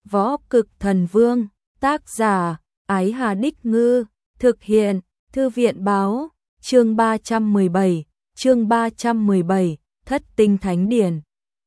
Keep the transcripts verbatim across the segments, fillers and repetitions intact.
Võ Cực Thần Vương, tác giả, Ái Hà Đích Ngư, thực hiện, Thư viện Báo, chương ba trăm mười bảy, chương ba trăm mười bảy, Thất Tinh Thánh Điển.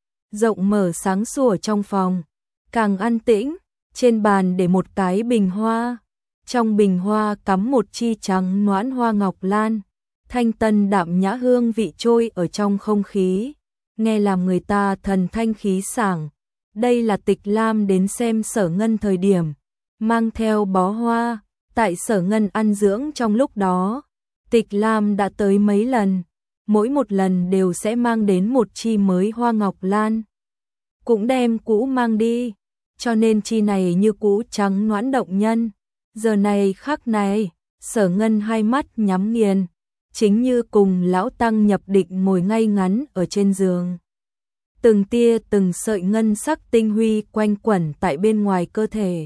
Rộng mở sáng sủa trong phòng, càng an tĩnh, trên bàn để một cái bình hoa, trong bình hoa cắm một chi trắng noãn hoa ngọc lan, thanh tân đạm nhã hương vị trôi ở trong không khí, nghe làm người ta thần thanh khí sảng. Đây là Tịch Lam đến xem Sở Ngân thời điểm, mang theo bó hoa, tại Sở Ngân ăn dưỡng trong lúc đó. Tịch Lam đã tới mấy lần, mỗi một lần đều sẽ mang đến một chi mới hoa ngọc lan. Cũng đem cũ mang đi, cho nên chi này như cũ trắng noãn động nhân. Giờ này khắc này, Sở Ngân hai mắt nhắm nghiền, chính như cùng lão tăng nhập định ngồi ngay ngắn ở trên giường. Từng tia từng sợi ngân sắc tinh huy quanh quẩn tại bên ngoài cơ thể.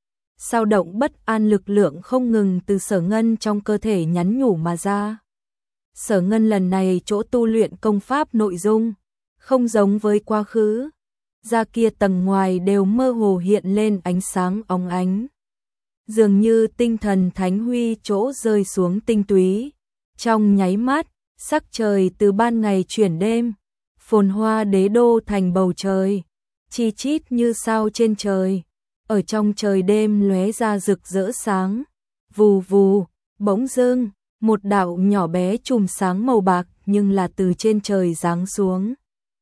Sao động bất an lực lượng không ngừng từ Sở Ngân trong cơ thể nhắn nhủ mà ra. Sở Ngân lần này chỗ tu luyện công pháp nội dung, không giống với quá khứ. Da kia tầng ngoài đều mơ hồ hiện lên ánh sáng óng ánh. Dường như tinh thần thánh huy chỗ rơi xuống tinh túy. Trong nháy mắt, sắc trời từ ban ngày chuyển đêm. Phồn hoa đế đô thành bầu trời, chi chít như sao trên trời, ở trong trời đêm lóe ra rực rỡ sáng. Vù vù, bỗng dưng, một đạo nhỏ bé chùm sáng màu bạc nhưng là từ trên trời giáng xuống,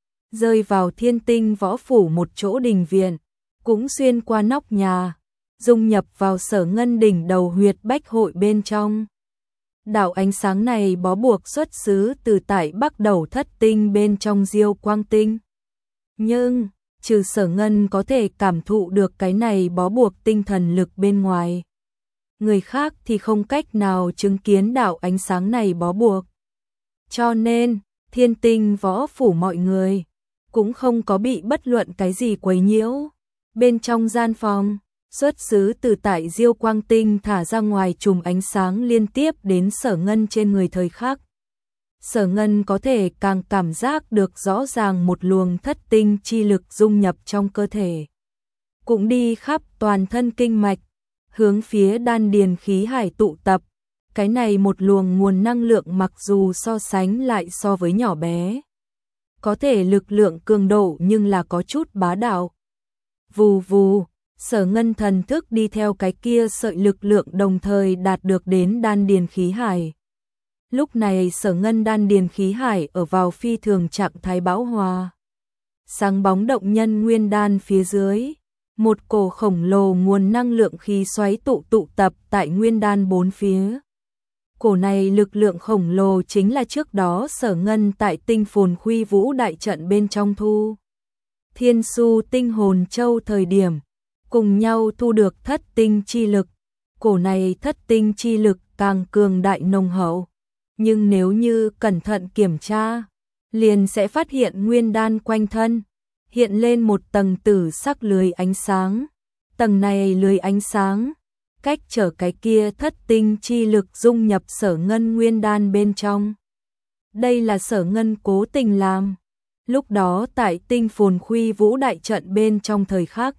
rơi vào Thiên Tinh Võ Phủ một chỗ đình viện, cũng xuyên qua nóc nhà, dung nhập vào Sở Ngân đỉnh đầu huyệt bách hội bên trong. Đạo ánh sáng này bó buộc xuất xứ từ tại Bắc Đầu Thất Tinh bên trong Diêu Quang Tinh. Nhưng, trừ Sở Ngân có thể cảm thụ được cái này bó buộc tinh thần lực bên ngoài, người khác thì không cách nào chứng kiến đạo ánh sáng này bó buộc. Cho nên, Thiên Tinh Võ Phủ mọi người cũng không có bị bất luận cái gì quấy nhiễu. Bên trong gian phòng, xuất xứ từ tại Diêu Quang Tinh thả ra ngoài chùm ánh sáng liên tiếp đến Sở Ngân trên người thời khắc. Sở Ngân có thể càng cảm giác được rõ ràng một luồng thất tinh chi lực dung nhập trong cơ thể, cũng đi khắp toàn thân kinh mạch, hướng phía đan điền khí hải tụ tập. Cái này một luồng nguồn năng lượng mặc dù so sánh lại so với nhỏ bé, có thể lực lượng cường độ nhưng là có chút bá đạo. Vù vù, Sở Ngân thần thức đi theo cái kia sợi lực lượng đồng thời đạt được đến đan điền khí hải. Lúc này Sở Ngân đan điền khí hải ở vào phi thường trạng thái bão hòa. Sáng bóng động nhân nguyên đan phía dưới, một cổ khổng lồ nguồn năng lượng khí xoáy tụ tụ tập tại nguyên đan bốn phía. Cổ này lực lượng khổng lồ chính là trước đó Sở Ngân tại Tinh Phồn Khuy Vũ đại trận bên trong thu Thiên Su Tinh Hồn Châu thời điểm, cùng nhau thu được thất tinh chi lực. Cổ này thất tinh chi lực càng cường đại nồng hậu, nhưng nếu như cẩn thận kiểm tra, liền sẽ phát hiện nguyên đan quanh thân hiện lên một tầng tử sắc lưới ánh sáng. Tầng này lưới ánh sáng cách trở cái kia thất tinh chi lực dung nhập Sở Ngân nguyên đan bên trong. Đây là Sở Ngân cố tình làm. Lúc đó tại Tinh Phồn Khuy Vũ đại trận bên trong thời khắc,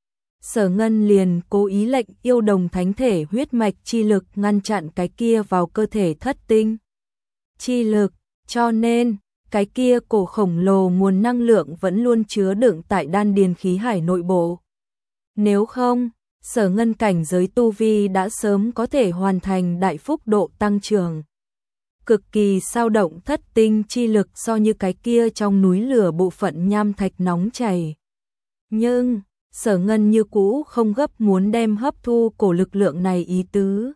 Sở Ngân liền cố ý lệnh yêu đồng thánh thể huyết mạch chi lực ngăn chặn cái kia vào cơ thể thất tinh chi lực, cho nên cái kia cổ khổng lồ nguồn năng lượng vẫn luôn chứa đựng tại đan điền khí hải nội bộ. Nếu không, Sở Ngân cảnh giới tu vi đã sớm có thể hoàn thành đại phúc độ tăng trưởng. Cực kỳ sao động thất tinh chi lực so như cái kia trong núi lửa bộ phận nham thạch nóng chảy. Nhưng Sở Ngân như cũ không gấp muốn đem hấp thu cổ lực lượng này ý tứ.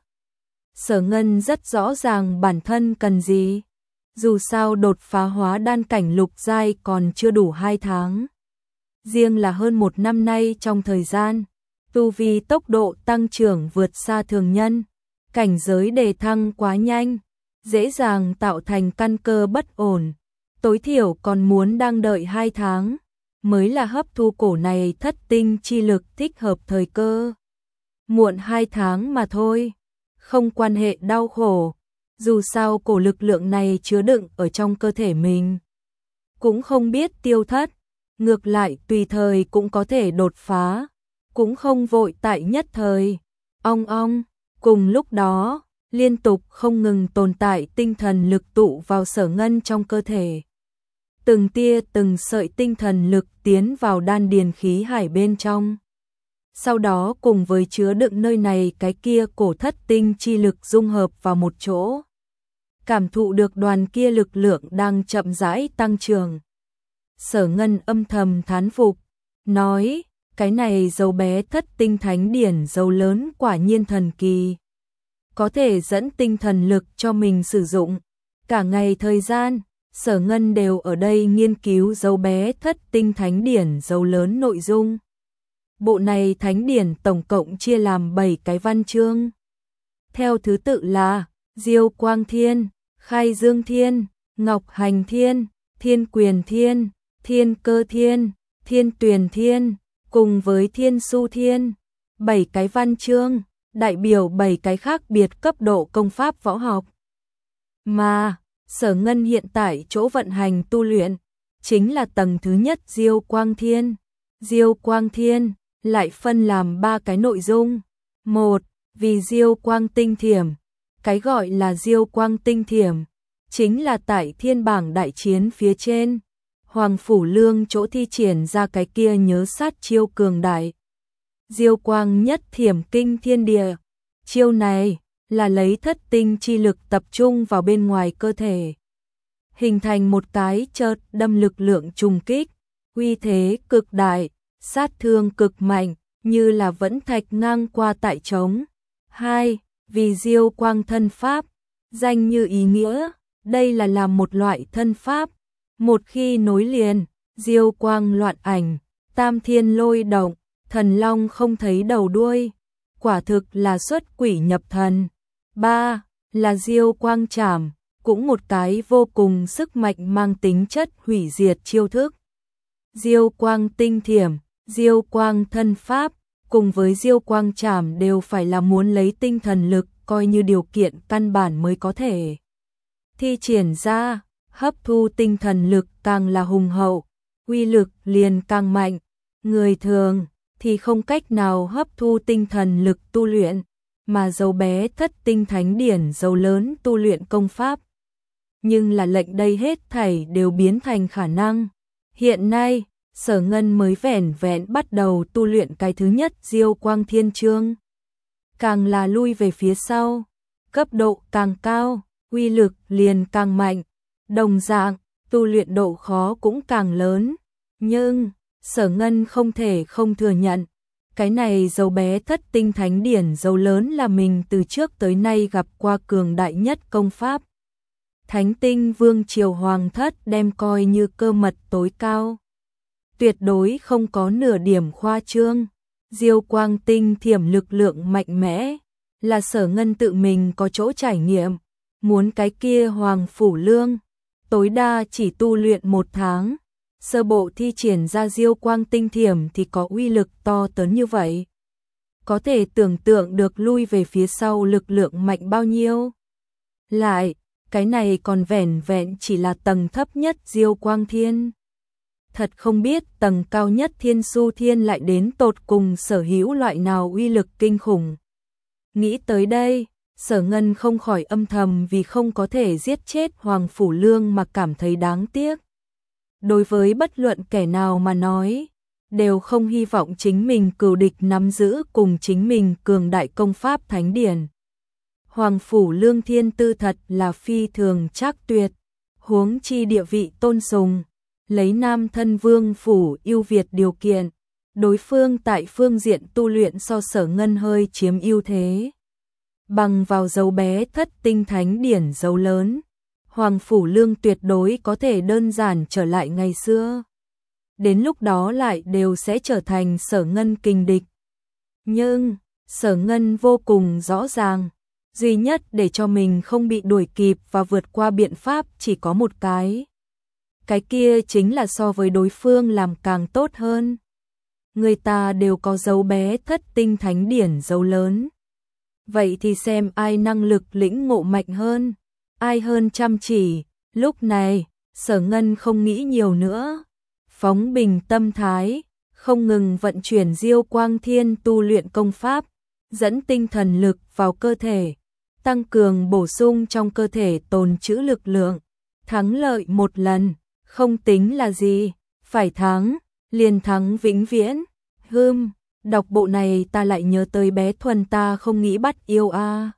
Sở Ngân rất rõ ràng bản thân cần gì. Dù sao đột phá hóa đan cảnh lục giai còn chưa đủ hai tháng. Riêng là hơn một năm nay trong thời gian, tu vi tốc độ tăng trưởng vượt xa thường nhân, cảnh giới đề thăng quá nhanh, dễ dàng tạo thành căn cơ bất ổn. Tối thiểu còn muốn đang đợi hai tháng, mới là hấp thu cổ này thất tinh chi lực thích hợp thời cơ. Muộn hai tháng mà thôi, không quan hệ đau khổ, dù sao cổ lực lượng này chứa đựng ở trong cơ thể mình, cũng không biết tiêu thất, ngược lại tùy thời cũng có thể đột phá. cũng không vội tại nhất thời. Ong ong, cùng lúc đó, liên tục không ngừng tồn tại tinh thần lực tụ vào Sở Ngân trong cơ thể. Từng tia từng sợi tinh thần lực tiến vào đan điền khí hải bên trong. Sau đó cùng với chứa đựng nơi này cái kia cổ thất tinh chi lực dung hợp vào một chỗ. Cảm thụ được đoàn kia lực lượng đang chậm rãi tăng trưởng. Sở Ngân âm thầm thán phục, nói, cái này dấu bé thất tinh thánh điển dấu lớn quả nhiên thần kỳ. Có thể dẫn tinh thần lực cho mình sử dụng. Cả ngày thời gian, Sở Ngân đều ở đây nghiên cứu dấu bé thất tinh thánh điển dấu lớn nội dung. Bộ này thánh điển tổng cộng chia làm bảy cái văn chương. Theo thứ tự là Diêu Quang Thiên, Khai Dương Thiên, Ngọc Hành Thiên, Thiên Quyền Thiên, Thiên Cơ Thiên, Thiên Tuyền Thiên, cùng với Thiên Su Thiên. Bảy cái văn chương, đại biểu bảy cái khác biệt cấp độ công pháp võ học. Mà, Sở Ngân hiện tại chỗ vận hành tu luyện, chính là tầng thứ nhất Diêu Quang Thiên. Diêu Quang Thiên lại phân làm ba cái nội dung. Một, vì Diêu Quang Tinh Thiểm. Cái gọi là Diêu Quang Tinh Thiểm, chính là tại thiên bảng đại chiến phía trên. Hoàng Phủ Lương chỗ thi triển ra cái kia nhớ sát chiêu cường đại. Diêu Quang Nhất Thiểm Kinh Thiên Địa. Chiêu này là lấy thất tinh chi lực tập trung vào bên ngoài cơ thể, hình thành một cái chợt đâm lực lượng trùng kích, uy thế cực đại, sát thương cực mạnh, như là vẫn thạch ngang qua tại trống. Hai, vì Diêu Quang Thân Pháp, danh như ý nghĩa, đây là làm một loại thân pháp, một khi nối liền, Diêu Quang loạn ảnh, tam thiên lôi động, thần long không thấy đầu đuôi, quả thực là xuất quỷ nhập thần. Ba, là Diêu Quang Trảm, cũng một cái vô cùng sức mạnh mang tính chất hủy diệt chiêu thức. Diêu Quang Tinh Thiểm, Diêu Quang Thân Pháp, cùng với Diêu Quang Trảm đều phải là muốn lấy tinh thần lực coi như điều kiện căn bản mới có thể thi triển ra, hấp thu tinh thần lực càng là hùng hậu, uy lực liền càng mạnh. Người thường thì không cách nào hấp thu tinh thần lực tu luyện, mà dấu bé thất tinh thánh điển dấu lớn tu luyện công pháp. Nhưng là lệnh đây hết thảy đều biến thành khả năng. Hiện nay, Sở Ngân mới vẻn vẹn bắt đầu tu luyện cái thứ nhất Diêu Quang Thiên Chương. Càng là lui về phía sau, cấp độ càng cao, uy lực liền càng mạnh, đồng dạng, tu luyện độ khó cũng càng lớn. Nhưng, Sở Ngân không thể không thừa nhận, cái này dấu bé thất tinh thánh điển dấu lớn là mình từ trước tới nay gặp qua cường đại nhất công pháp. Thánh tinh vương triều hoàng thất đem coi như cơ mật tối cao. Tuyệt đối không có nửa điểm khoa trương. Diêu Quang Tinh Thiểm lực lượng mạnh mẽ, là Sở Ngân tự mình có chỗ trải nghiệm. Muốn cái kia Hoàng Phủ Lương, tối đa chỉ tu luyện một tháng. Sơ bộ thi triển ra Diêu Quang Tinh Thiểm thì có uy lực to lớn như vậy. Có thể tưởng tượng được lui về phía sau lực lượng mạnh bao nhiêu. Lại, cái này còn vẻn vẹn chỉ là tầng thấp nhất Diêu Quang Thiên. Thật không biết tầng cao nhất Thiên Su Thiên lại đến tột cùng sở hữu loại nào uy lực kinh khủng. Nghĩ tới đây, Sở Ngân không khỏi âm thầm vì không có thể giết chết Hoàng Phủ Lương mà cảm thấy đáng tiếc. Đối với bất luận kẻ nào mà nói, đều không hy vọng chính mình cừu địch nắm giữ cùng chính mình cường đại công pháp thánh điển. Hoàng Phủ Lương thiên tư thật là phi thường trác tuyệt, huống chi địa vị tôn sùng, lấy nam thân vương phủ ưu việt điều kiện, đối phương tại phương diện tu luyện so Sở Ngân hơi chiếm ưu thế. Bằng vào dấu bé thất tinh thánh điển dấu lớn, Hoàng Phủ Lương tuyệt đối có thể đơn giản trở lại ngày xưa. Đến lúc đó lại đều sẽ trở thành Sở Ngân kình địch. Nhưng, Sở Ngân vô cùng rõ ràng, duy nhất để cho mình không bị đuổi kịp và vượt qua biện pháp chỉ có một cái. Cái kia chính là so với đối phương làm càng tốt hơn. Người ta đều có dấu bé thất tinh thánh điển dấu lớn. Vậy thì xem ai năng lực lĩnh ngộ mạnh hơn, ai hơn chăm chỉ. Lúc này, Sở Ngân không nghĩ nhiều nữa, phóng bình tâm thái, không ngừng vận chuyển Diêu Quang Thiên tu luyện công pháp, dẫn tinh thần lực vào cơ thể, tăng cường bổ sung trong cơ thể tồn trữ lực lượng. Thắng lợi một lần, không tính là gì, phải thắng, liền thắng vĩnh viễn. Hừm, đọc bộ này ta lại nhớ tới bé Thuần ta không nghĩ bắt yêu a. À.